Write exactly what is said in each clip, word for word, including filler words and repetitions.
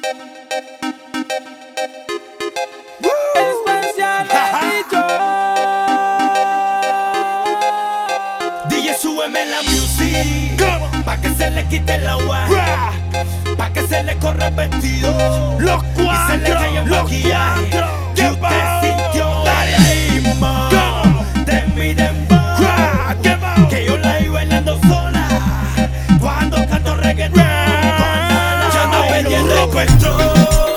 Especial dicho. D J, súbeme la music. Pa' que se le quite el agua, pa' que se le corra el vestido, Los y se le caiga el cuatro, los maquillaje. cuatro. Que ¿Qué usted va? sintió Dale. el ritmo de mi dembow. ¿Qué va? Que yo la iba bailando sola cuando canto reggaetón. Ya ando perdiendo el control.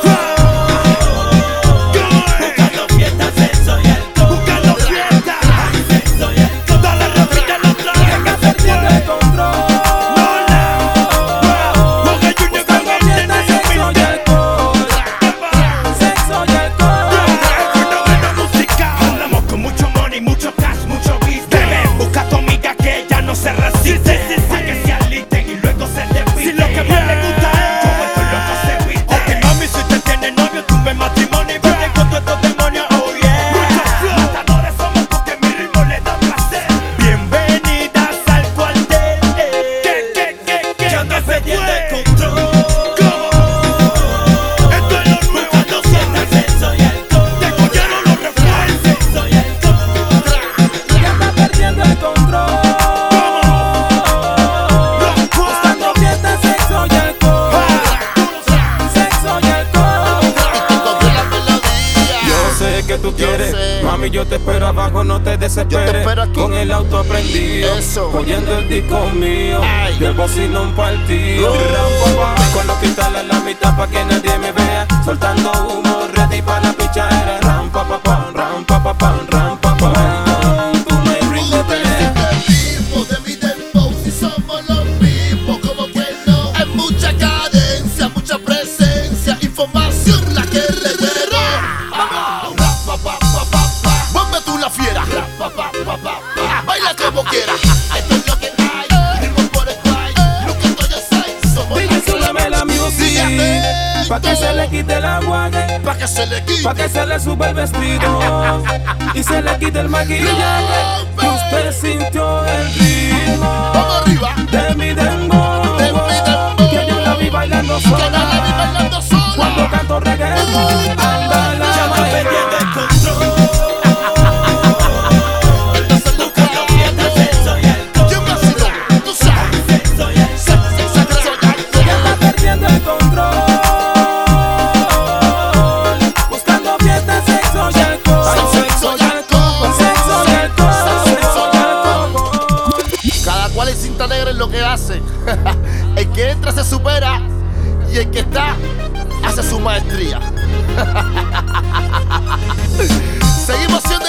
Buscando fiestas, sexo y alcohol. Buscando fiesta. Sexo y alcohol. Dale, repítelo otra vez. Está perdiendo el control. Los galluños con Buscando el fiesta, sexo y alcohol. Sexo y alcohol. fenómeno musical. Andamos con mucho money, mucho cash, mucho business. Busca a tu amiga que ella no se resiste, Sí, sí, sí. pa' que se alisten y luego se despisten. Si lo que más le gusta es como estos locos se visten. Ok, mami, si usted tiene novio, tumbe matrimonio y vete con todos estos demonios, oh yeah. Mucho flow. Matadores somos porque mi ritmo le da placer. Bienvenidas al cuartel. ¿Qué, qué, qué, qué? Yo ando ¿Qué se perdiendo el fue? control. Esto es lo nuevo, Buscando no fiesta, sabes. sexo y alcohol. Te cogieron los refuerzos. Sexo y alcohol. Ya está perdiendo el control. Los Buscando cuatro. fiesta, sexo y alcohol. Sexo y alcohol. Cogió la melodía. Yo sé que tú Yo quieres, sé. mami, yo te espero abajo, no te desesperes. espero aquí. Con el auto prendido, Eso. oyendo el disco mío, Ay. y el bocino un partido. Oh. Ram, pa, pa, con los cristales a la mitad pa' que nadie me vea, soltando humo, ready pa' la pichadera. Ram, pa, pa, pam, ram, pa, pa, pam, ram, pa, pa, pam. Tú me rindes, pelea. El ritmo de mi dembow, si somos los mismos, como que no. Hay mucha cadencia, mucha presencia, información la que reguero. Vamos, rapa, pa, pa, pa, pa. Ponme tú la fiera, rapa, pa, pa, pa, pa. Baila como quiera. Esto es lo que hay, ritmo por el cual, lo que estoy haciendo, somos D J, súbeme la music. Pa' que se le quite el aguaje. pa' que se le quite. Pa' que se le suba el vestido y se le quite el maquillaje. Que usted sintió el ritmo Vamos arriba, de mi dembow. de mi dembow. Que yo la vi bailando Que no la vi sola bailando sola. cuando canto reggaetón. Anda la Ya ando vaina. perdiendo el control. Entonces lo que Buscando fiesta, sexo y alcohol. ¿quién vaciló? Tú sabes. Sexo y alcohol. Sexo, sexo, sexo, Ya está perdiendo el control. Buscando fiesta, sexo y alcohol. Sexo y alcohol. Sexo y alcohol. Sexo y alcohol. Cada cual es cinta negra en lo que hace. El que entra se supera y el que está hace su maestría. Seguimos siendo